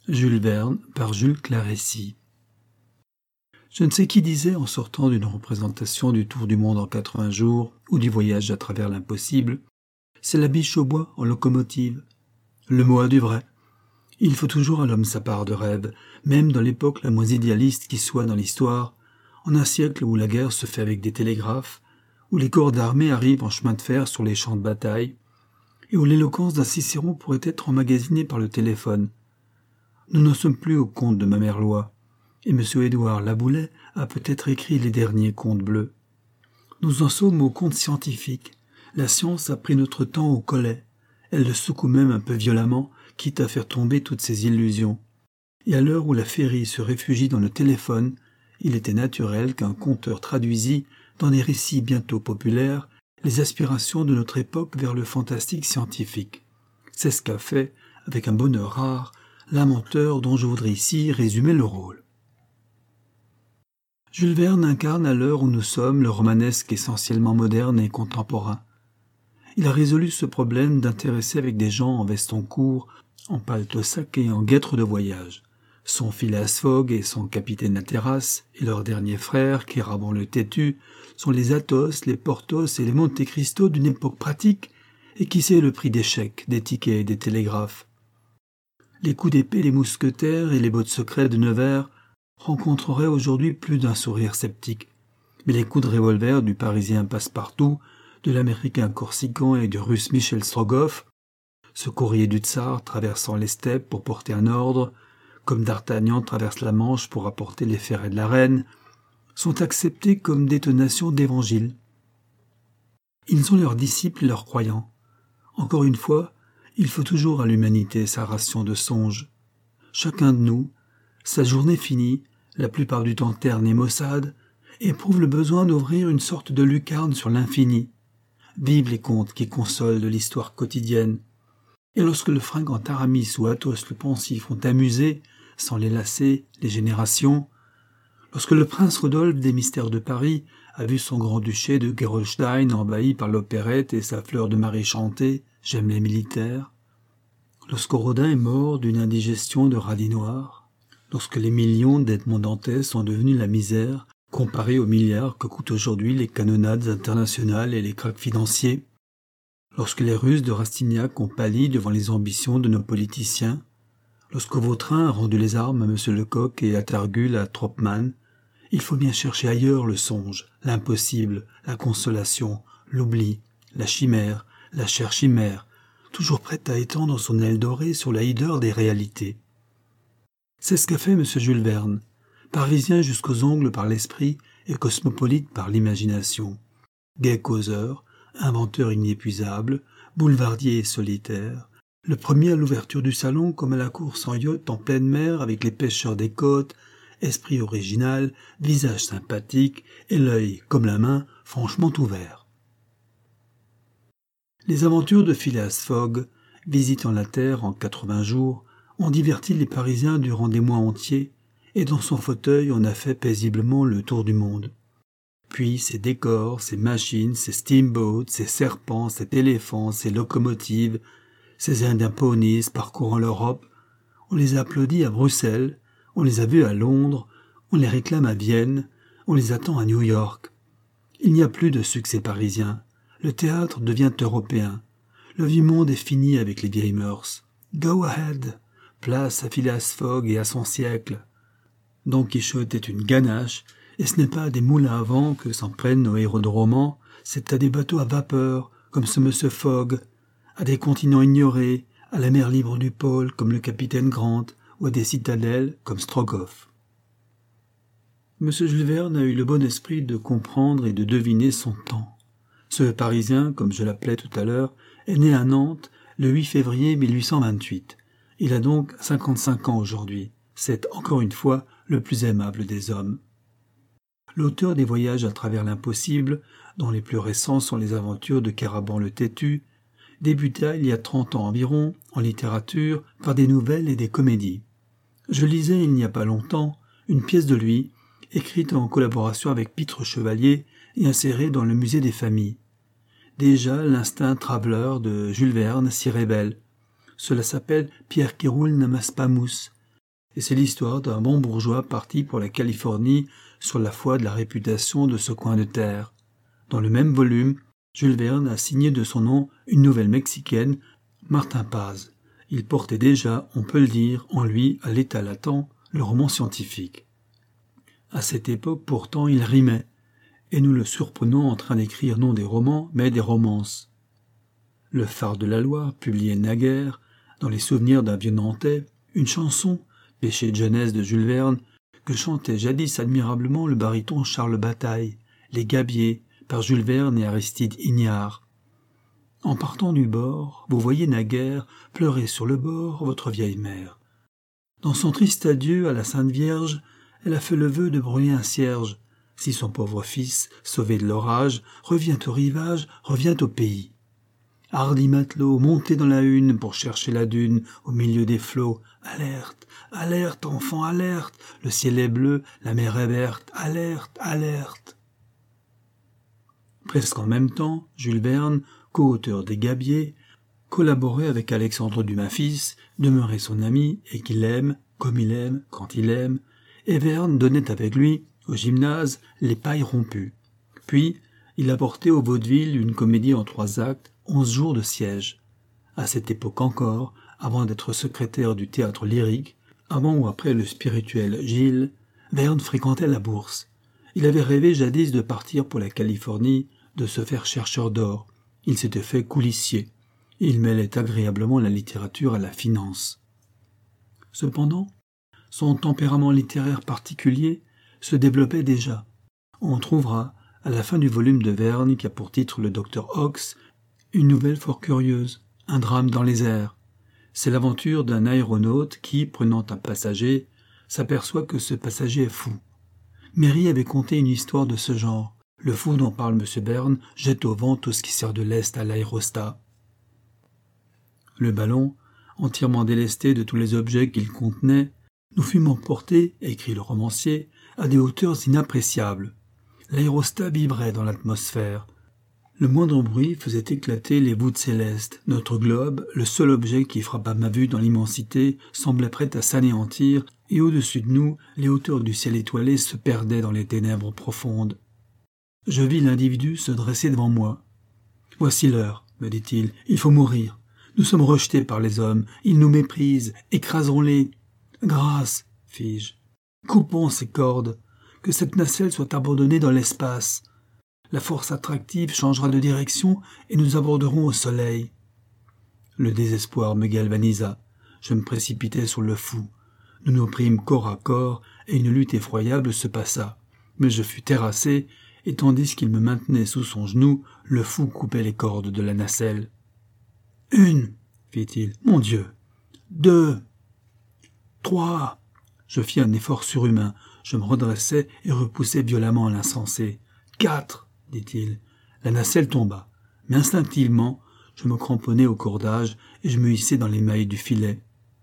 Jules Verne par Jules Clarécy. Je ne sais qui disait en sortant d'une représentation du Tour du monde en 80 jours ou du voyage à travers l'impossible, c'est la biche au bois en locomotive. Le mot a du vrai. Il faut toujours à l'homme sa part de rêve, même dans l'époque la moins idéaliste qui soit dans l'histoire, en un siècle où la guerre se fait avec des télégraphes, où les corps d'armée arrivent en chemin de fer sur les champs de bataille, et où l'éloquence d'un Cicéron pourrait être emmagasinée par le téléphone. Nous n'en sommes plus au conte de Mamerlois, et M. Édouard Laboulet a peut-être écrit les derniers contes bleus. Nous en sommes au conte scientifique. La science a pris notre temps au collet. Elle le secoue même un peu violemment, quitte à faire tomber toutes ses illusions. Et à l'heure où la féerie se réfugie dans le téléphone, il était naturel qu'un conteur traduisît, dans des récits bientôt populaires, les aspirations de notre époque vers le fantastique scientifique. C'est ce qu'a fait, avec un bonheur rare, l'inventeur dont je voudrais ici résumer le rôle. Jules Verne incarne à l'heure où nous sommes le romanesque essentiellement moderne et contemporain. Il a résolu ce problème d'intéresser avec des gens en veston court, en paletot sac et en guêtre de voyage. Son Phileas Fogg et son capitaine Hatteras et leur dernier frère, Kéraban le Têtu, sont les Athos, les Porthos et les Monte Cristo d'une époque pratique et qui sait le prix des chèques, des tickets et des télégraphes. Les coups d'épée des mousquetaires et les bottes secrètes de Nevers rencontreraient aujourd'hui plus d'un sourire sceptique. Mais les coups de revolver du Parisien Passepartout, de l'Américain Corsican et du Russe Michel Strogoff, ce courrier du tsar traversant les steppes pour porter un ordre, comme D'Artagnan traverse la Manche pour apporter les ferrets de la reine, sont acceptés comme détonations d'évangile. Ils ont leurs disciples et leurs croyants. Encore une fois, il faut toujours à l'humanité sa ration de songes. Chacun de nous, sa journée finie, la plupart du temps terne et maussade, éprouve le besoin d'ouvrir une sorte de lucarne sur l'infini. Vivent les contes qui consolent de l'histoire quotidienne. Et lorsque le fringant Aramis ou Athos le Pensif ont amusé, sans les lasser, les générations, lorsque le prince Rodolphe des Mystères de Paris a vu son grand-duché de Gerolstein envahi par l'opérette et sa fleur de Marie chantée « J'aime les militaires », lorsque Rodin est mort d'une indigestion de radis noirs, lorsque les millions d'Edmond Dantès sont devenus la misère, comparés aux milliards que coûtent aujourd'hui les canonnades internationales et les cracks financiers, lorsque les Russes de Rastignac ont pâli devant les ambitions de nos politiciens, lorsque Vautrin a rendu les armes à M. Lecoq et Attergul à Tropman, il faut bien chercher ailleurs le songe, l'impossible, la consolation, l'oubli, la chimère, la chère chimère, toujours prête à étendre son aile dorée sur la hideur des réalités. C'est ce qu'a fait M. Jules Verne, parisien jusqu'aux ongles par l'esprit et cosmopolite par l'imagination. Gai causeur, inventeur inépuisable, boulevardier et solitaire, le premier à l'ouverture du salon comme à la course en yacht en pleine mer avec les pêcheurs des côtes, esprit original, visage sympathique et l'œil, comme la main, franchement ouvert. Les aventures de Phileas Fogg, visitant la Terre en 80 jours, ont diverti les Parisiens durant des mois entiers, et dans son fauteuil on a fait paisiblement le tour du monde. Puis ces décors, ces machines, ces steamboats, ces serpents, cet éléphant, ces locomotives, ces Indiens ponies parcourant l'Europe, on les a applaudis à Bruxelles, on les a vus à Londres, on les réclame à Vienne, on les attend à New York. Il n'y a plus de succès parisien. Le théâtre devient européen. Le vieux monde est fini avec les vieilles mœurs. Go ahead, place à Phileas Fogg et à son siècle. Don Quichotte est une ganache, et ce n'est pas à des moulins à vent que s'en prennent nos héros de romans, c'est à des bateaux à vapeur, comme ce monsieur Fogg, à des continents ignorés, à la mer libre du pôle, comme le capitaine Grant, ou à des citadelles, comme Strogoff. M. Jules Verne a eu le bon esprit de comprendre et de deviner son temps. Ce Parisien, comme je l'appelais tout à l'heure, est né à Nantes le 8 février 1828. Il a donc 55 ans aujourd'hui. C'est, encore une fois, le plus aimable des hommes. L'auteur des Voyages à travers l'impossible, dont les plus récents sont les aventures de Kéraban le Têtu, débuta il y a 30 ans environ, en littérature, par des nouvelles et des comédies. Je lisais il n'y a pas longtemps une pièce de lui, écrite en collaboration avec Pitre Chevalier et insérée dans le musée des familles. Déjà l'instinct traveleur de Jules Verne s'y révèle. Cela s'appelle Pierre qui roule n'amasse pas mousse, et c'est l'histoire d'un bon bourgeois parti pour la Californie sur la foi de la réputation de ce coin de terre. Dans le même volume, Jules Verne a signé de son nom une nouvelle mexicaine, Martin Paz. Il portait déjà, on peut le dire, en lui, à l'état latent, le roman scientifique. À cette époque, pourtant, il rimait, et nous le surprenons en train d'écrire non des romans, mais des romances. Le phare de la Loire publiait naguère, dans les souvenirs d'un vieux Nantais, une chanson, péché de jeunesse de Jules Verne, que chantait jadis admirablement le baryton Charles Bataille, Les Gabiers, par Jules Verne et Aristide Hignard. En partant du bord, vous voyez naguère pleurer sur le bord votre vieille mère. Dans son triste adieu à la Sainte Vierge, elle a fait le vœu de brûler un cierge, si son pauvre fils, sauvé de l'orage, revient au rivage, revient au pays. Hardi matelot, montez dans la hune pour chercher la dune au milieu des flots. Alerte, alerte, enfant, alerte, le ciel est bleu, la mer est verte, alerte, alerte. Presque en même temps, Jules Verne, co-auteur des Gabiers, collaborait avec Alexandre Dumas fils, demeurait son ami et qu'il aime, comme il aime, quand il aime, et Verne donnait avec lui, au gymnase, Les Pailles rompues. Puis, il apportait au vaudeville une comédie en 3 actes, 11 jours de siège. À cette époque encore, avant d'être secrétaire du théâtre lyrique, avant ou après le spirituel Gilles, Verne fréquentait la Bourse. Il avait rêvé jadis de partir pour la Californie, de se faire chercheur d'or. Il s'était fait coulissier. Il mêlait agréablement la littérature à la finance. Cependant, son tempérament littéraire particulier se développait déjà. On trouvera, à la fin du volume de Verne qui a pour titre Le Docteur Ox, une nouvelle fort curieuse, un drame dans les airs. C'est l'aventure d'un aéronaute qui, prenant un passager, s'aperçoit que ce passager est fou. Méry avait conté une histoire de ce genre. Le fou dont parle M. Verne jette au vent tout ce qui sert de lest à l'aérostat. Le ballon, entièrement délesté de tous les objets qu'il contenait, nous fûmes emportés, écrit le romancier, à des hauteurs inappréciables. L'aérostat vibrait dans l'atmosphère. Le moindre bruit faisait éclater les voûtes célestes. Notre globe, le seul objet qui frappa ma vue dans l'immensité, semblait prêt à s'anéantir, et au-dessus de nous, les hauteurs du ciel étoilé se perdaient dans les ténèbres profondes. Je vis l'individu se dresser devant moi. « Voici l'heure, me dit-il, il faut mourir. Nous sommes rejetés par les hommes, ils nous méprisent, écrasons-les. Grâce, fis-je, coupons ces cordes, que cette nacelle soit abandonnée dans l'espace. La force attractive changera de direction et nous aborderons au soleil. » Le désespoir me galvanisa. Je me précipitai sur le fou. Nous nous prîmes corps à corps et une lutte effroyable se passa. Mais je fus terrassé et tandis qu'il me maintenait sous son genou, le fou coupait les cordes de la nacelle. « 1, fit-il. « Mon Dieu. 2, 3. » Je fis un effort surhumain. Je me redressai et repoussai violemment l'insensé. « 4, dit-il. La nacelle tomba, mais instinctivement, je me cramponnai au cordage et je me hissai dans les mailles du filet.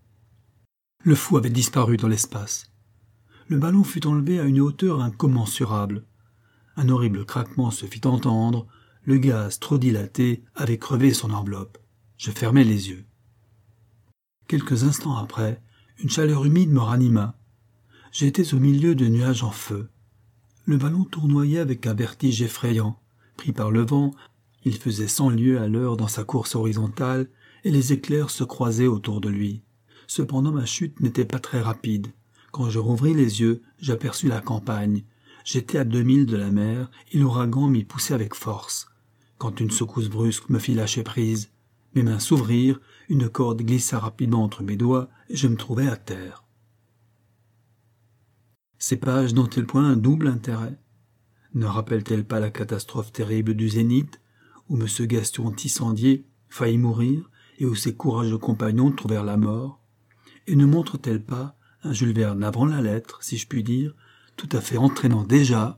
Le fou avait disparu dans l'espace. Le ballon fut enlevé à une hauteur incommensurable. Un horrible craquement se fit entendre, le gaz trop dilaté avait crevé son enveloppe. Je fermai les yeux. Quelques instants après, une chaleur humide me ranima. J'étais au milieu de nuages en feu. Le ballon tournoyait avec un vertige effrayant. Pris par le vent, il faisait 100 lieues à l'heure dans sa course horizontale et les éclairs se croisaient autour de lui. Cependant ma chute n'était pas très rapide. Quand je rouvris les yeux, j'aperçus la campagne. J'étais à 2000 de la mer et l'ouragan m'y poussait avec force. Quand une secousse brusque me fit lâcher prise, mes mains s'ouvrirent, une corde glissa rapidement entre mes doigts et je me trouvai à terre. Ces pages n'ont-elles point un double intérêt? Ne rappellent-elles pas la catastrophe terrible du Zénith, où M. Gaston Tissandier faillit mourir et où ses courageux compagnons trouvèrent la mort? Et ne montrent-elles pas un Jules Verne avant la lettre, si je puis dire, tout à fait entraînant déjà?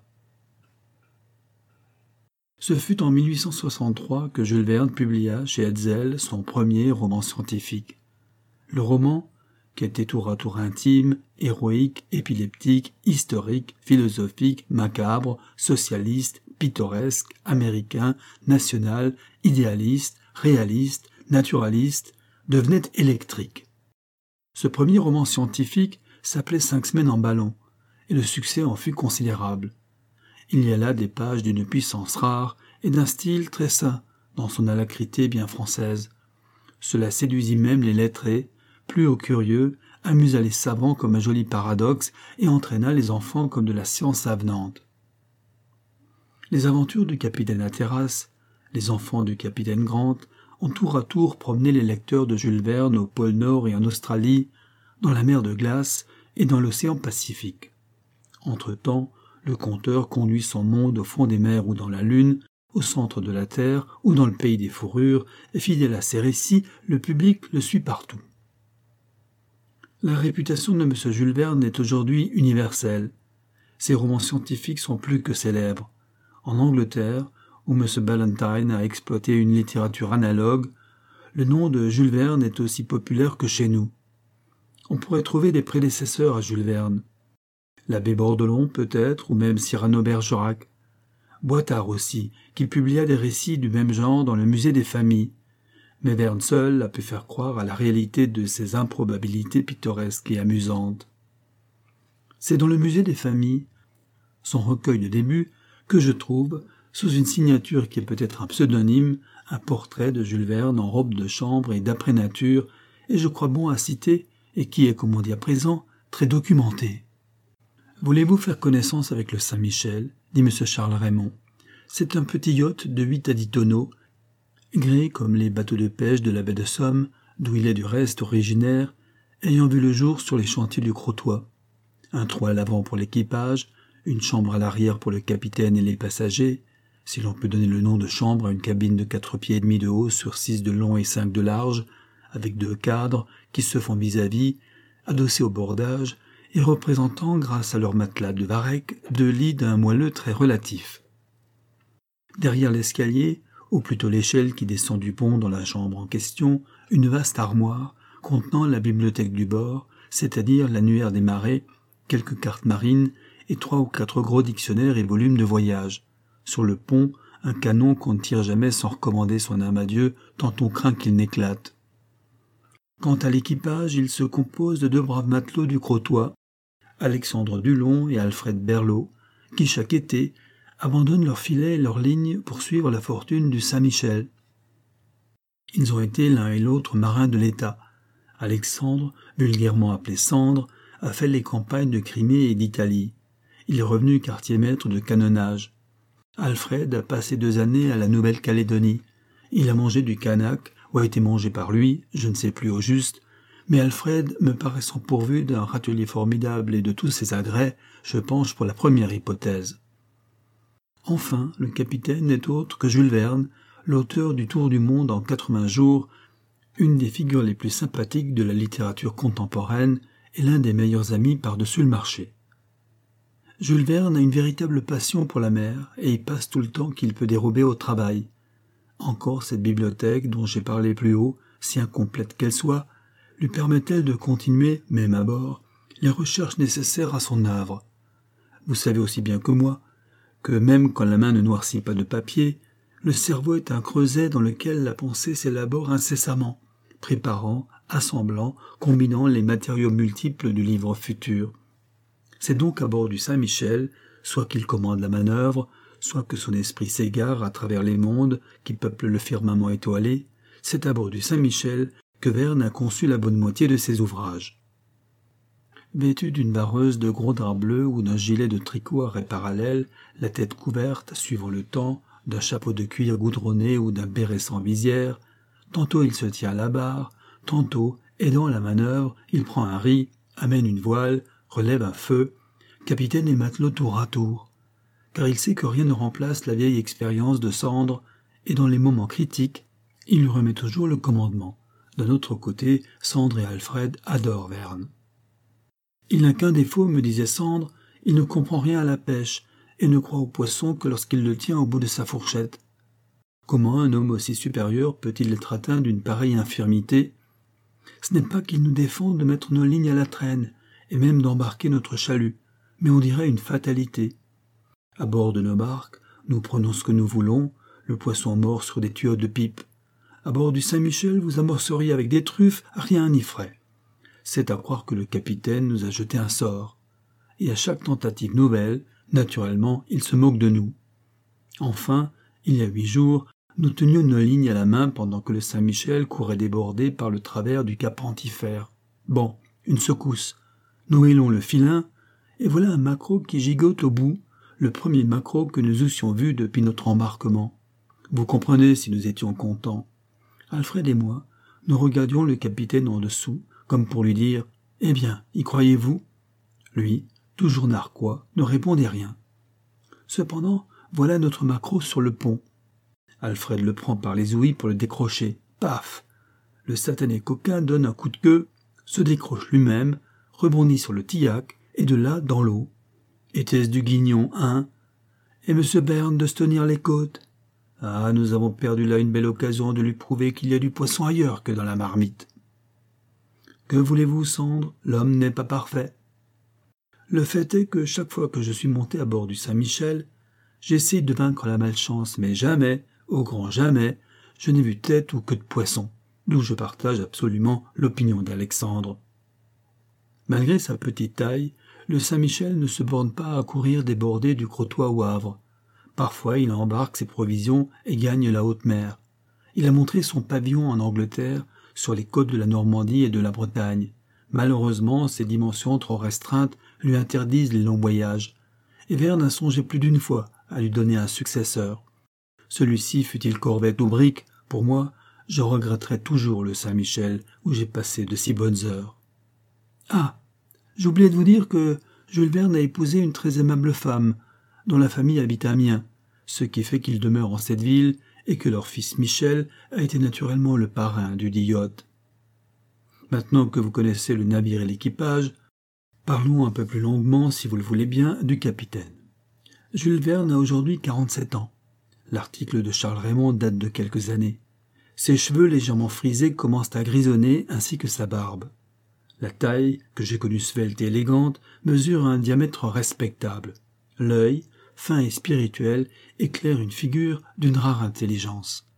Ce fut en 1863 que Jules Verne publia chez Hetzel son premier roman scientifique. Le roman, qui était tour à tour intime, héroïque, épileptique, historique, philosophique, macabre, socialiste, pittoresque, américain, national, idéaliste, réaliste, naturaliste, devenait électrique. Ce premier roman scientifique s'appelait 5 semaines en ballon, et le succès en fut considérable. Il y a là des pages d'une puissance rare et d'un style très sain, dans son alacrité bien française. Cela séduisit même les lettrés, plut aux curieux, amusa les savants comme un joli paradoxe et entraîna les enfants comme de la science avenante. Les aventures du capitaine Hatteras, les enfants du capitaine Grant, ont tour à tour promené les lecteurs de Jules Verne au pôle Nord et en Australie, dans la mer de glace et dans l'océan Pacifique. Entre-temps, le conteur conduit son monde au fond des mers ou dans la Lune, au centre de la Terre ou dans le pays des fourrures, et fidèle à ses récits, le public le suit partout. La réputation de M. Jules Verne est aujourd'hui universelle. Ses romans scientifiques sont plus que célèbres. En Angleterre, où M. Ballantyne a exploité une littérature analogue, le nom de Jules Verne est aussi populaire que chez nous. On pourrait trouver des prédécesseurs à Jules Verne. L'abbé Bordelon, peut-être, ou même Cyrano Bergerac. Boitard aussi, qui publia des récits du même genre dans le musée des familles. Mais Verne seul a pu faire croire à la réalité de ces improbabilités pittoresques et amusantes. C'est dans le musée des familles, son recueil de début, que je trouve, sous une signature qui est peut-être un pseudonyme, un portrait de Jules Verne en robe de chambre et d'après nature, et je crois bon à citer, et qui est, comme on dit à présent, très documenté. Voulez-vous faire connaissance avec le Saint-Michel, dit M. Charles Raymond. C'est un petit yacht de 8 à 10 tonneaux, gris comme les bateaux de pêche de la baie de Somme, d'où il est du reste originaire, ayant vu le jour sur les chantiers du Crotoy. Un trou à l'avant pour l'équipage, une chambre à l'arrière pour le capitaine et les passagers, si l'on peut donner le nom de chambre à une cabine de 4 pieds et demi de haut sur 6 de long et 5 de large, avec 2 cadres qui se font vis-à-vis, adossés au bordage, et représentant, grâce à leur matelas de varech, 2 lits d'un moelleux très relatif. Derrière l'escalier, ou plutôt l'échelle qui descend du pont dans la chambre en question, une vaste armoire contenant la bibliothèque du bord, c'est-à-dire l'annuaire des marées, quelques cartes marines et 3 ou 4 gros dictionnaires et volumes de voyage. Sur le pont, un canon qu'on ne tire jamais sans recommander son âme à Dieu, tant on craint qu'il n'éclate. Quant à l'équipage, il se compose de 2 braves matelots du Crotoy, Alexandre Dulon et Alfred Berlot, qui chaque été abandonnent leurs filets et leurs lignes pour suivre la fortune du Saint-Michel. Ils ont été l'un et l'autre marins de l'État. Alexandre, vulgairement appelé Sandre, a fait les campagnes de Crimée et d'Italie. Il est revenu quartier-maître de canonnage. Alfred a passé 2 années à la Nouvelle-Calédonie. Il a mangé du canaque, ou a été mangé par lui, je ne sais plus au juste, mais Alfred, me paraissant pourvu d'un râtelier formidable et de tous ses agrès, je penche pour la première hypothèse. Enfin, le capitaine n'est autre que Jules Verne, l'auteur du Tour du monde en 80 jours, une des figures les plus sympathiques de la littérature contemporaine et l'un des meilleurs amis par-dessus le marché. Jules Verne a une véritable passion pour la mer et y passe tout le temps qu'il peut dérober au travail. Encore cette bibliothèque dont j'ai parlé plus haut, si incomplète qu'elle soit, lui permet-elle de continuer, même à bord, les recherches nécessaires à son œuvre. Vous savez aussi bien que moi que même quand la main ne noircit pas de papier, le cerveau est un creuset dans lequel la pensée s'élabore incessamment, préparant, assemblant, combinant les matériaux multiples du livre futur. C'est donc à bord du Saint-Michel, soit qu'il commande la manœuvre, soit que son esprit s'égare à travers les mondes qui peuplent le firmament étoilé, c'est à bord du Saint-Michel que Verne a conçu la bonne moitié de ses ouvrages. Vêtu d'une vareuse de gros drap bleu ou d'un gilet de tricot à raies parallèles, la tête couverte, suivant le temps, d'un chapeau de cuir goudronné ou d'un béret sans visière, tantôt il se tient à la barre, tantôt, aidant la manœuvre, il prend un ris, amène une voile, relève un feu, capitaine et matelot tour à tour. Car il sait que rien ne remplace la vieille expérience de Sandre, et dans les moments critiques, il lui remet toujours le commandement. D'un autre côté, Sandre et Alfred adorent Verne. Il n'a qu'un défaut, me disait Sandre, il ne comprend rien à la pêche, et ne croit au poisson que lorsqu'il le tient au bout de sa fourchette. Comment un homme aussi supérieur peut-il être atteint d'une pareille infirmité? Ce n'est pas qu'il nous défende de mettre nos lignes à la traîne, et même d'embarquer notre chalut, mais on dirait une fatalité. À bord de nos barques, nous prenons ce que nous voulons, le poisson mord sur des tuyaux de pipe. À bord du Saint-Michel, vous amorceriez avec des truffes, rien n'y ferait. c'est à croire que le capitaine nous a jeté un sort. Et à chaque tentative nouvelle, naturellement, il se moque de nous. Enfin, il y a 8 jours, nous tenions nos lignes à la main pendant que le Saint-Michel courait débordé par le travers du cap Antifère. Bon, une secousse. Nous hélons le filin, et voilà un maquereau qui gigote au bout, le premier maquereau que nous eussions vu depuis notre embarquement. Vous comprenez si nous étions contents. Alfred et moi, nous regardions le capitaine en dessous, comme pour lui dire « Eh bien, y croyez-vous » Lui, toujours narquois, ne répondait rien. Cependant, voilà notre maquereau sur le pont. Alfred le prend par les ouïes pour le décrocher. Paf! Le satané coquin donne un coup de queue, se décroche lui-même, rebondit sur le tillac, et de là dans l'eau. Était-ce du guignon, hein? Et M. Berne de se tenir les côtes? Ah, nous avons perdu là une belle occasion de lui prouver qu'il y a du poisson ailleurs que dans la marmite. Que voulez-vous, Sandre? L'homme n'est pas parfait. Le fait est que chaque fois que je suis monté à bord du Saint-Michel, j'essaie de vaincre la malchance, mais jamais, au grand jamais, je n'ai vu tête ou queue de poisson, d'où je partage absolument l'opinion d'Alexandre. Malgré sa petite taille, le Saint-Michel ne se borne pas à courir des bordées du Crotoy au Havre. Parfois, il embarque ses provisions et gagne la haute mer. Il a montré son pavillon en Angleterre, sur les côtes de la Normandie et de la Bretagne. Malheureusement, ses dimensions trop restreintes lui interdisent les longs voyages, et Verne a songé plus d'une fois à lui donner un successeur. Celui-ci, fût-il corvette ou brick, pour moi, je regretterai toujours le Saint-Michel où j'ai passé de si bonnes heures. Ah, j'oubliais de vous dire que Jules Verne a épousé une très aimable femme, dont la famille habite à Amiens, ce qui fait qu'il demeure en cette ville et que leur fils Michel a été naturellement le parrain du dit yacht. Maintenant que vous connaissez le navire et l'équipage, parlons un peu plus longuement, si vous le voulez bien, du capitaine. Jules Verne a aujourd'hui 47 ans. L'article de Charles Raymond date de quelques années. Ses cheveux légèrement frisés commencent à grisonner ainsi que sa barbe. La taille, que j'ai connue svelte et élégante, mesure un diamètre respectable. L'œil, fin et spirituel, éclaire une figure d'une rare intelligence.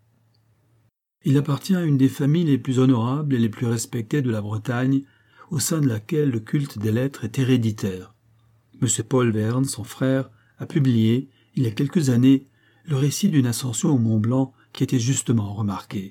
Il appartient à une des familles les plus honorables et les plus respectées de la Bretagne, au sein de laquelle le culte des lettres est héréditaire. M. Paul Verne, son frère, a publié, il y a quelques années, le récit d'une ascension au Mont Blanc qui était justement remarquée.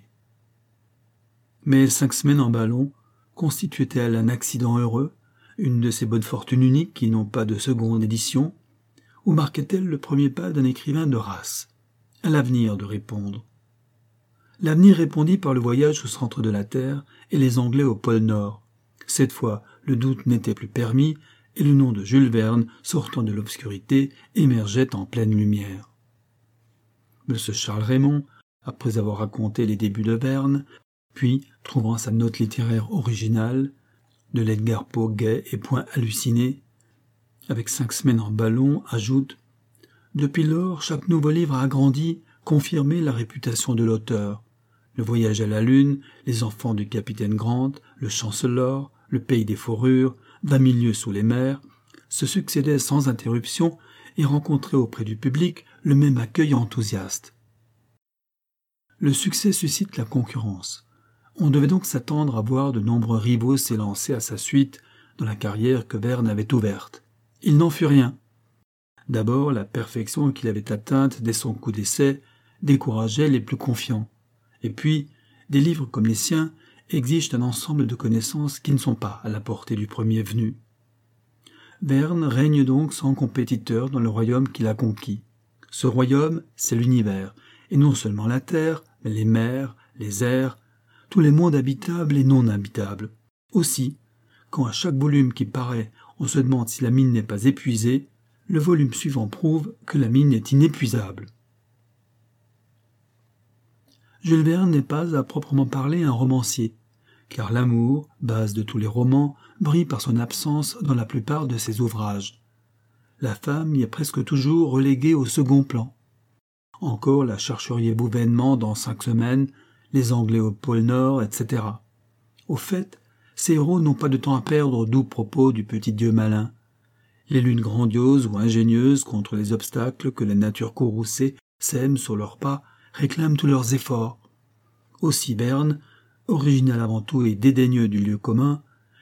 Mais 5 semaines en ballon constituait-elle un accident heureux, une de ces bonnes fortunes uniques qui n'ont pas de seconde édition, ou marquait-elle le premier pas d'un écrivain de race? À l'avenir de répondre. L'avenir répondit par le voyage au centre de la Terre et les Anglais au pôle Nord. Cette fois, le doute n'était plus permis et le nom de Jules Verne, sortant de l'obscurité, émergeait en pleine lumière. M. Charles Raymond, après avoir raconté les débuts de Verne, puis, trouvant sa note littéraire originale, de l'Edgar Poe gai et point halluciné, avec 5 semaines en ballon, ajoute « Depuis lors, chaque nouveau livre a agrandi, confirmé la réputation de l'auteur. Le voyage à la Lune, Les enfants du capitaine Grant, Le Chancellor, Le pays des fourrures, 20 000 lieues sous les mers, se succédaient sans interruption et rencontraient auprès du public le même accueil enthousiaste. Le succès suscite la concurrence. On devait donc s'attendre à voir de nombreux rivaux s'élancer à sa suite dans la carrière que Verne avait ouverte. Il n'en fut rien. D'abord, la perfection qu'il avait atteinte dès son coup d'essai décourageait les plus confiants. Et puis, des livres comme les siens exigent un ensemble de connaissances qui ne sont pas à la portée du premier venu. Verne règne donc sans compétiteur dans le royaume qu'il a conquis. Ce royaume, c'est l'univers, et non seulement la terre, mais les mers, les airs, tous les mondes habitables et non habitables. Aussi, quand à chaque volume qui paraît, on se demande si la mine n'est pas épuisée, le volume suivant prouve que la mine est inépuisable. Jules Verne n'est pas à proprement parler un romancier, car l'amour, base de tous les romans, brille par son absence dans la plupart de ses ouvrages. La femme y est presque toujours reléguée au second plan. Encore la chercheriez-vous vainement dans 5 semaines, les Anglais au pôle Nord, etc. Au fait, ces héros n'ont pas de temps à perdre aux doux propos du petit dieu malin. Les lunes grandioses ou ingénieuses contre les obstacles que la nature courroucée sème sur leurs pas réclament tous leurs efforts. Aussi Verne, original avant tout et dédaigneux du lieu commun,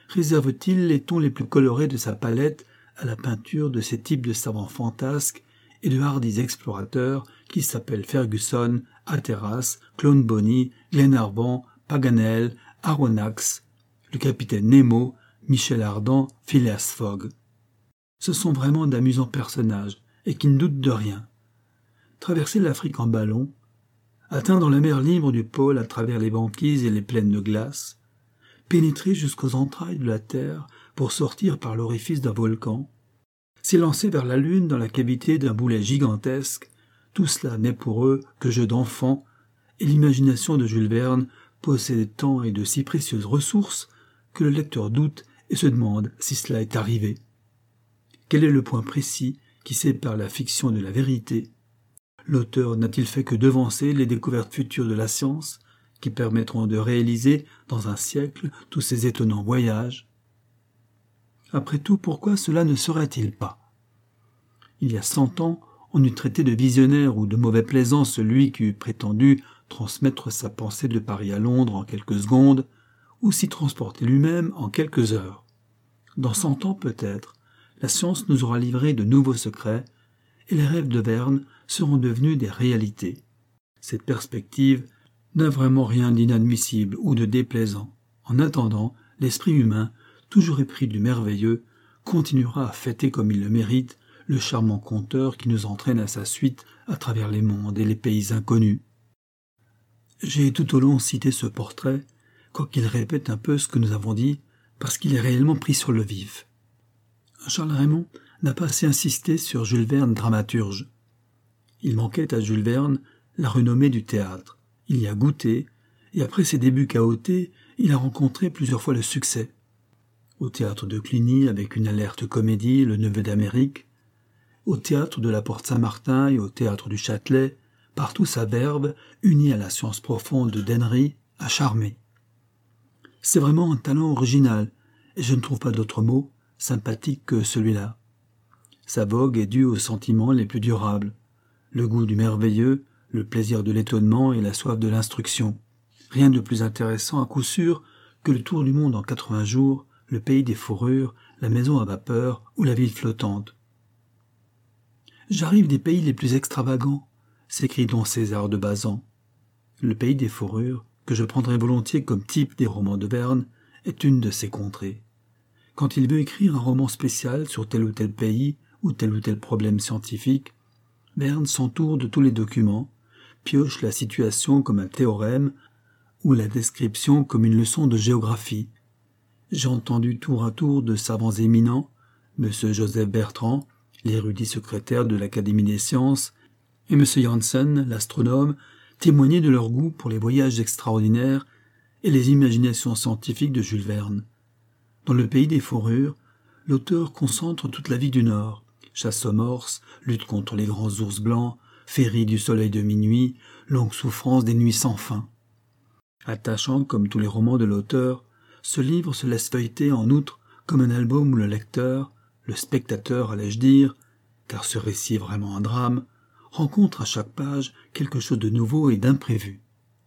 réserve-t-il les tons les plus colorés de sa palette à la peinture de ces types de savants fantasques et de hardis explorateurs qui s'appellent Ferguson, Hatteras, Clone Bonny, Glenarvan, Paganel, Aronnax, le capitaine Nemo, Michel Ardan, Phileas Fogg. Ce sont vraiment d'amusants personnages, et qui ne doutent de rien. Traverser l'Afrique en ballon, atteindre la mer libre du pôle à travers les banquises et les plaines de glace, pénétrer jusqu'aux entrailles de la Terre pour sortir par l'orifice d'un volcan, s'élancer vers la Lune dans la cavité d'un boulet gigantesque, tout cela n'est pour eux que jeu d'enfant, et l'imagination de Jules Verne possède tant et de si précieuses ressources que le lecteur doute et se demande si cela est arrivé. Quel est le point précis qui sépare la fiction de la vérité? L'auteur n'a-t-il fait que devancer les découvertes futures de la science qui permettront de réaliser dans un siècle tous ces étonnants voyages? Après tout, pourquoi cela ne serait-il pas? Il y a 100 ans, on eût traité de visionnaire ou de mauvais plaisant celui qui eût prétendu transmettre sa pensée de Paris à Londres en quelques secondes, ou s'y transporter lui-même en quelques heures. Dans 100 ans peut-être, la science nous aura livré de nouveaux secrets, et les rêves de Verne seront devenus des réalités. Cette perspective n'a vraiment rien d'inadmissible ou de déplaisant. En attendant, l'esprit humain, toujours épris du merveilleux, continuera à fêter comme il le mérite le charmant conteur qui nous entraîne à sa suite à travers les mondes et les pays inconnus. J'ai tout au long cité ce portrait, quoiqu'il répète un peu ce que nous avons dit, parce qu'il est réellement pris sur le vif. Charles Raymond n'a pas assez insisté sur Jules Verne dramaturge. Il manquait à Jules Verne la renommée du théâtre. Il y a goûté, et après ses débuts chaotés, il a rencontré plusieurs fois le succès. Au théâtre de Cluny avec une alerte comédie, Le Neveu d'Amérique, au théâtre de la Porte Saint-Martin et au théâtre du Châtelet, partout sa verve, unie à la science profonde d'Henry, a charmé. C'est vraiment un talent original, et je ne trouve pas d'autre mot sympathique que celui-là. Sa vogue est due aux sentiments les plus durables, le goût du merveilleux, le plaisir de l'étonnement et la soif de l'instruction. Rien de plus intéressant à coup sûr que le tour du monde en 80 jours, le pays des fourrures, la maison à vapeur ou la ville flottante. J'arrive des pays les plus extravagants, s'écrie donc César de Bazan. Le pays des fourrures, que je prendrais volontiers comme type des romans de Verne, est une de ces contrées. Quand il veut écrire un roman spécial sur tel ou tel pays ou tel problème scientifique, Verne s'entoure de tous les documents, pioche la situation comme un théorème ou la description comme une leçon de géographie. J'ai entendu tour à tour de savants éminents, M. Joseph Bertrand, l'érudit secrétaire de l'Académie des sciences, et M. Janssen, l'astronome, témoigner de leur goût pour les voyages extraordinaires et les imaginations scientifiques de Jules Verne. Dans le pays des fourrures, l'auteur concentre toute la vie du Nord, chasse aux morses, lutte contre les grands ours blancs, féerie du soleil de minuit, longue souffrance des nuits sans fin. Attachant comme tous les romans de l'auteur, ce livre se laisse feuilleter en outre comme un album où le lecteur, le spectateur allais-je dire, car ce récit est vraiment un drame, rencontre à chaque page quelque chose de nouveau et d'imprévu.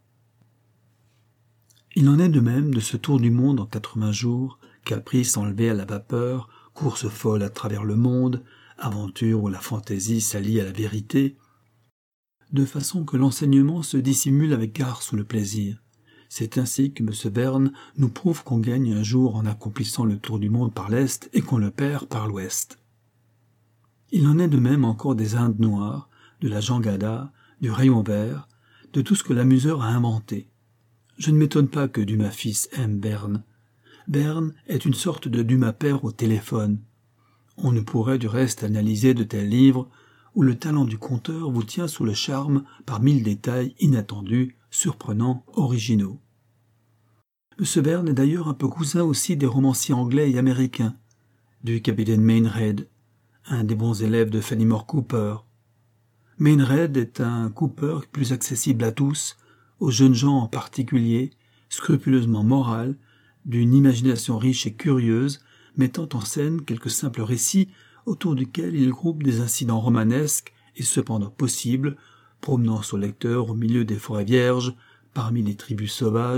Il en est de même de ce tour du monde en 80 jours, caprice enlevé à la vapeur, course folle à travers le monde, aventure où la fantaisie s'allie à la vérité, de façon que l'enseignement se dissimule avec art sous le plaisir. C'est ainsi que M. Verne nous prouve qu'on gagne un jour en accomplissant le tour du monde par l'Est et qu'on le perd par l'Ouest. Il en est de même encore des Indes noires, de la jangada, du rayon vert, de tout ce que l'amuseur a inventé. Je ne m'étonne pas que Dumas fils aime Verne. Verne est une sorte de Dumas père au téléphone. On ne pourrait du reste analyser de tels livres où le talent du conteur vous tient sous le charme par 1000 détails inattendus, surprenants, originaux. M. Verne est d'ailleurs un peu cousin aussi des romanciers anglais et américains, du capitaine Mainhead, un des bons élèves de Fenimore Cooper. Mainhead est un Cooper plus accessible à tous, aux jeunes gens en particulier, scrupuleusement moral, d'une imagination riche et curieuse, mettant en scène quelques simples récits autour duquel il groupe des incidents romanesques et cependant possibles, promenant son lecteur au milieu des forêts vierges, parmi les tribus sauvages,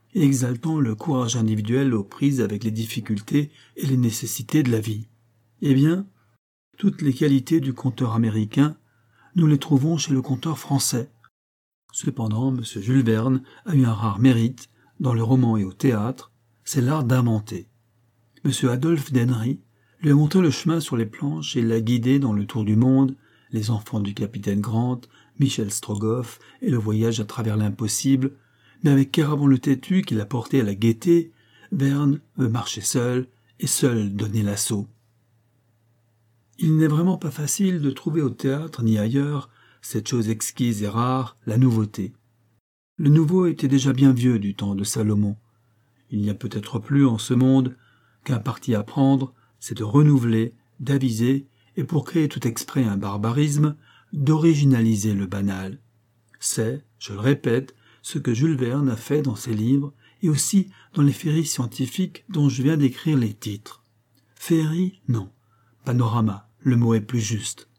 et exaltant le courage individuel aux prises avec les difficultés et les nécessités de la vie. Eh bien, toutes les qualités du conteur américain, nous les trouvons chez le conteur français. Cependant, M. Jules Verne a eu un rare mérite, dans le roman et au théâtre, c'est l'art d'inventer. M. Adolphe d'Henry lui a montré le chemin sur les planches et l'a guidé dans le tour du monde, Les enfants du capitaine Grant, Michel Strogoff et le voyage à travers l'impossible, mais avec Kéraban le têtu qui l'a porté à la gaieté, Verne veut marcher seul et seul donner l'assaut. Il n'est vraiment pas facile de trouver au théâtre ni ailleurs cette chose exquise et rare, la nouveauté. Le nouveau était déjà bien vieux du temps de Salomon. Il n'y a peut-être plus en ce monde qu'un parti à prendre, c'est de renouveler, d'aviser, et pour créer tout exprès un barbarisme, d'originaliser le banal. C'est, je le répète, ce que Jules Verne a fait dans ses livres et aussi dans les féeries scientifiques dont je viens d'écrire les titres. Féerie, non. Panorama, le mot est plus juste.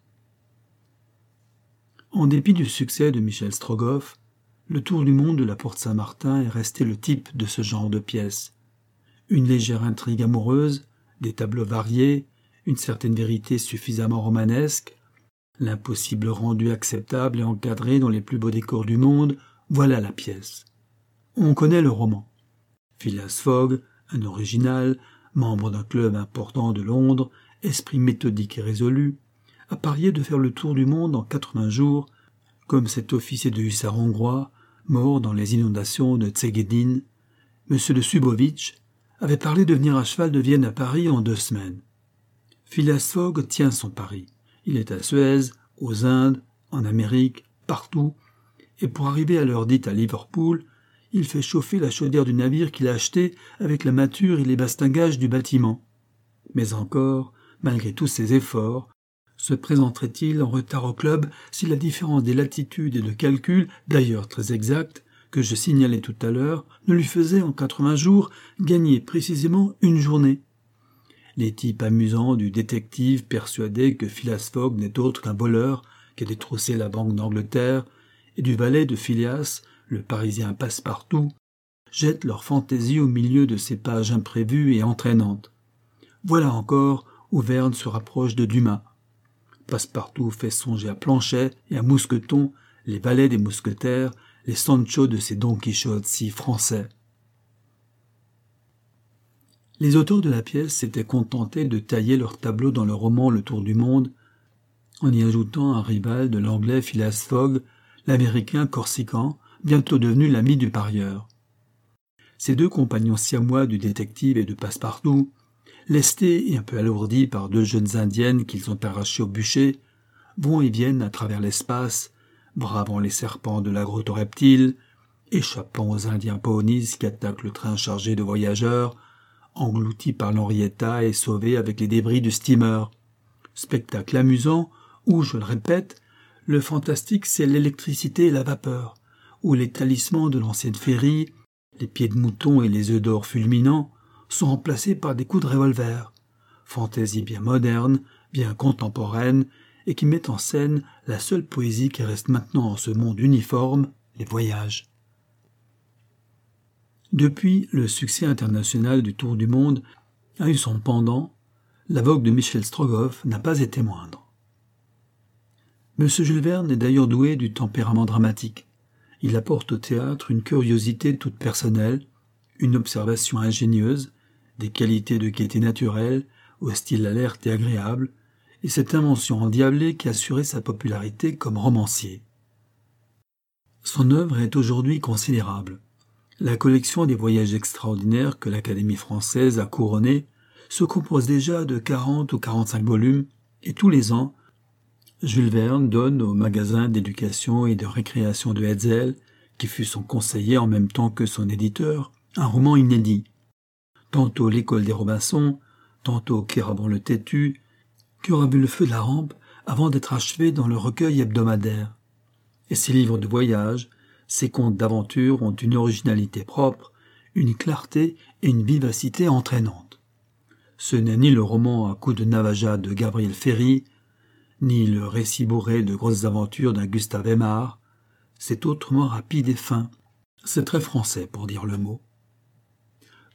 En dépit du succès de Michel Strogoff, le tour du monde de la Porte Saint-Martin est resté le type de ce genre de pièce. Une légère intrigue amoureuse, des tableaux variés, une certaine vérité suffisamment romanesque, l'impossible rendu acceptable et encadré dans les plus beaux décors du monde, voilà la pièce. On connaît le roman. Phileas Fogg, un original, membre d'un club important de Londres, esprit méthodique et résolu, a parié de faire le tour du monde en 80 jours, comme cet officier de hussards hongrois, mort dans les inondations de Szegedin. M. de Subovitch avait parlé de venir à cheval de Vienne à Paris en 2 semaines. Phileas Fogg tient son pari. Il est à Suez, aux Indes, en Amérique, partout, et pour arriver à l'heure dite à Liverpool, il fait chauffer la chaudière du navire qu'il a acheté avec la mâture et les bastingages du bâtiment. Mais encore, malgré tous ses efforts, se présenterait-il en retard au club si la différence des latitudes et de calcul, d'ailleurs très exacte, que je signalais tout à l'heure, ne lui faisait en 80 jours gagner précisément une journée. Les types amusants du détective persuadés que Phileas Fogg n'est autre qu'un voleur qui a détroussé la Banque d'Angleterre, et du valet de Phileas, le Parisien Passepartout, jettent leur fantaisie au milieu de ces pages imprévues et entraînantes. Voilà encore où Verne se rapproche de Dumas. Passepartout fait songer à Planchet et à Mousqueton, les valets des mousquetaires, les Sancho de ces Don Quichotte si français. Les auteurs de la pièce s'étaient contentés de tailler leur tableau dans le roman Le Tour du Monde, en y ajoutant un rival de l'anglais Phileas Fogg, l'américain Corsican, bientôt devenu l'ami du parieur. Ces 2 compagnons siamois du détective et de Passepartout, lestés et un peu alourdis par 2 jeunes indiennes qu'ils ont arrachées au bûcher, vont et viennent à travers l'espace, bravant les serpents de la grotte aux reptiles, échappant aux Indiens Paonis qui attaquent le train chargé de voyageurs, engloutis par l'Henrietta et sauvés avec les débris du steamer. Spectacle amusant où, je le répète, le fantastique c'est l'électricité et la vapeur, où les talismans de l'ancienne féerie, les pieds de mouton et les œufs d'or fulminants, sont remplacés par des coups de revolver. Fantaisie bien moderne, bien contemporaine, et qui met en scène la seule poésie qui reste maintenant en ce monde uniforme, les voyages. Depuis, le succès international du Tour du monde a eu son pendant, la vogue de Michel Strogoff n'a pas été moindre. M. Jules Verne est d'ailleurs doué du tempérament dramatique. Il apporte au théâtre une curiosité toute personnelle, une observation ingénieuse, des qualités de gaieté naturelle, au style alerte et agréable, et cette invention endiablée qui assurait sa popularité comme romancier. Son œuvre est aujourd'hui considérable. La collection des voyages extraordinaires que l'Académie française a couronnée se compose déjà de 40 ou 45 volumes, et tous les ans, Jules Verne donne au magasin d'éducation et de récréation de Hetzel, qui fut son conseiller en même temps que son éditeur, un roman inédit. Tantôt L'école des Robinson, tantôt Kéraban le têtu, qui aura vu le feu de la rampe avant d'être achevé dans le recueil hebdomadaire. Et ses livres de voyage, ses contes d'aventure ont une originalité propre, une clarté et une vivacité entraînantes. Ce n'est ni le roman à coups de navaja de Gabriel Ferry, ni le récit bourré de grosses aventures d'un Gustave Aimard, c'est autrement rapide et fin. C'est très français pour dire le mot.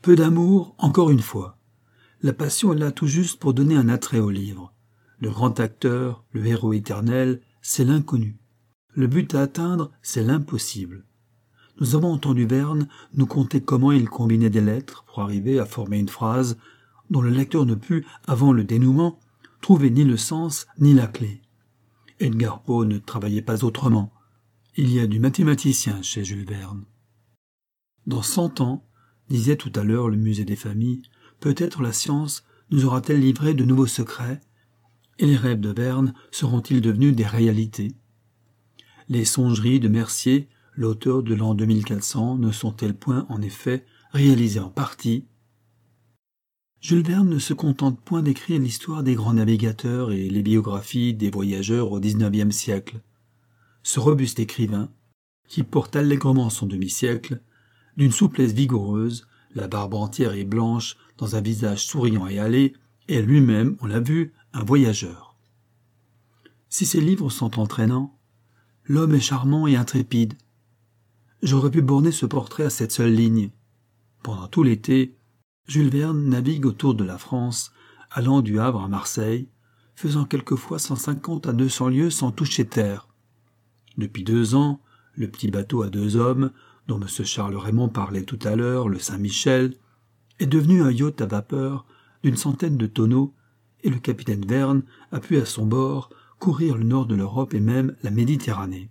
Peu d'amour, encore une fois. La passion est là tout juste pour donner un attrait au livre. Le grand acteur, le héros éternel, c'est l'inconnu. Le but à atteindre, c'est l'impossible. Nous avons entendu Verne nous conter comment il combinait des lettres pour arriver à former une phrase dont le lecteur ne put, avant le dénouement, trouver ni le sens ni la clé. Edgar Poe ne travaillait pas autrement. Il y a du mathématicien chez Jules Verne. Dans 100 ans, disait tout à l'heure le musée des familles, peut-être la science nous aura-t-elle livré de nouveaux secrets, et les rêves de Verne seront-ils devenus des réalités? Les songeries de Mercier, l'auteur de l'an 2400, ne sont-elles point, en effet, réalisées en partie? Jules Verne ne se contente point d'écrire l'histoire des grands navigateurs et les biographies des voyageurs au XIXe siècle. Ce robuste écrivain, qui porte allègrement son demi-siècle, d'une souplesse vigoureuse, la barbe entière et blanche, dans un visage souriant et hâlé, est lui-même, on l'a vu, un voyageur. Si ses livres sont entraînants, l'homme est charmant et intrépide. J'aurais pu borner ce portrait à cette seule ligne. Pendant tout l'été, Jules Verne navigue autour de la France, allant du Havre à Marseille, faisant quelquefois 150 à 200 lieues sans toucher terre. Depuis 2 ans, le petit bateau à 2 hommes, dont M. Charles Raymond parlait tout à l'heure, le Saint-Michel, est devenu un yacht à vapeur d'une centaine de tonneaux, et le capitaine Verne a pu à son bord courir le nord de l'Europe et même la Méditerranée.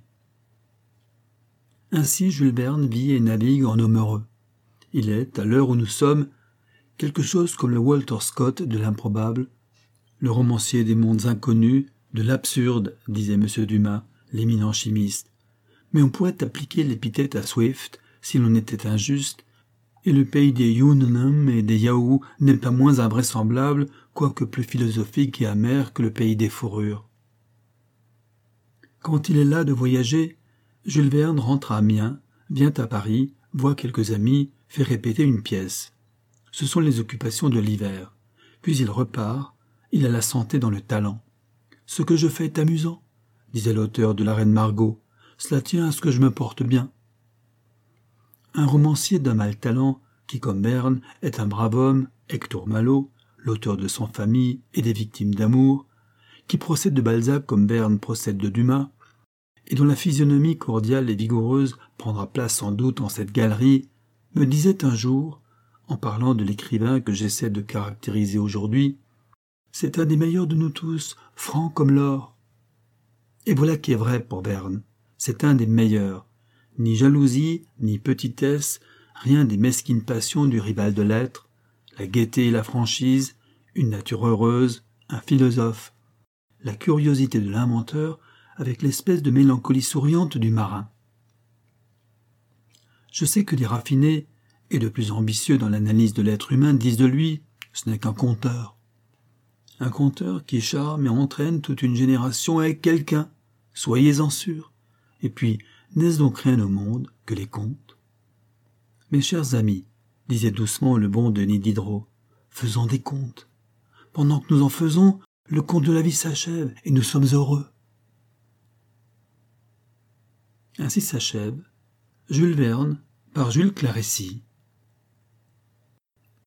Ainsi Jules Verne vit et navigue en homme heureux. Il est, à l'heure où nous sommes, quelque chose comme le Walter Scott de l'improbable, le romancier des mondes inconnus, de l'absurde, disait M. Dumas, l'éminent chimiste. Mais on pourrait appliquer l'épithète à Swift, si l'on était injuste, et le pays des Yunnan et des Yahoo n'est pas moins invraisemblable, quoique plus philosophique et amer que le pays des fourrures. Quand il est là de voyager, Jules Verne rentre à Amiens, vient à Paris, voit quelques amis, fait répéter une pièce. Ce sont les occupations de l'hiver. Puis il repart, il a la santé dans le talent. « Ce que je fais est amusant, » disait l'auteur de La Reine Margot. « Cela tient à ce que je me porte bien. » Un romancier d'un mal talent, qui comme Verne est un brave homme, Hector Malot, l'auteur de Sans famille et des victimes d'amour, qui procède de Balzac comme Verne procède de Dumas, et dont la physionomie cordiale et vigoureuse prendra place sans doute en cette galerie, me disait un jour, en parlant de l'écrivain que j'essaie de caractériser aujourd'hui, « C'est un des meilleurs de nous tous, franc comme l'or. » Et voilà qui est vrai pour Verne, c'est un des meilleurs. Ni jalousie, ni petitesse, rien des mesquines passions du rival de l'être, la gaieté et la franchise, une nature heureuse, un philosophe, la curiosité de l'inventeur avec l'espèce de mélancolie souriante du marin. Je sais que les raffinés, et de plus ambitieux dans l'analyse de l'être humain, disent de lui « ce n'est qu'un conteur ». Un conteur qui charme et entraîne toute une génération est quelqu'un, soyez-en sûrs. Et puis, n'est-ce donc rien au monde que les contes? Mes chers amis, disait doucement le bon Denis Diderot, faisons des contes. Pendant que nous en faisons, le conte de la vie s'achève et nous sommes heureux. Ainsi s'achève Jules Verne par Jules Clarécy.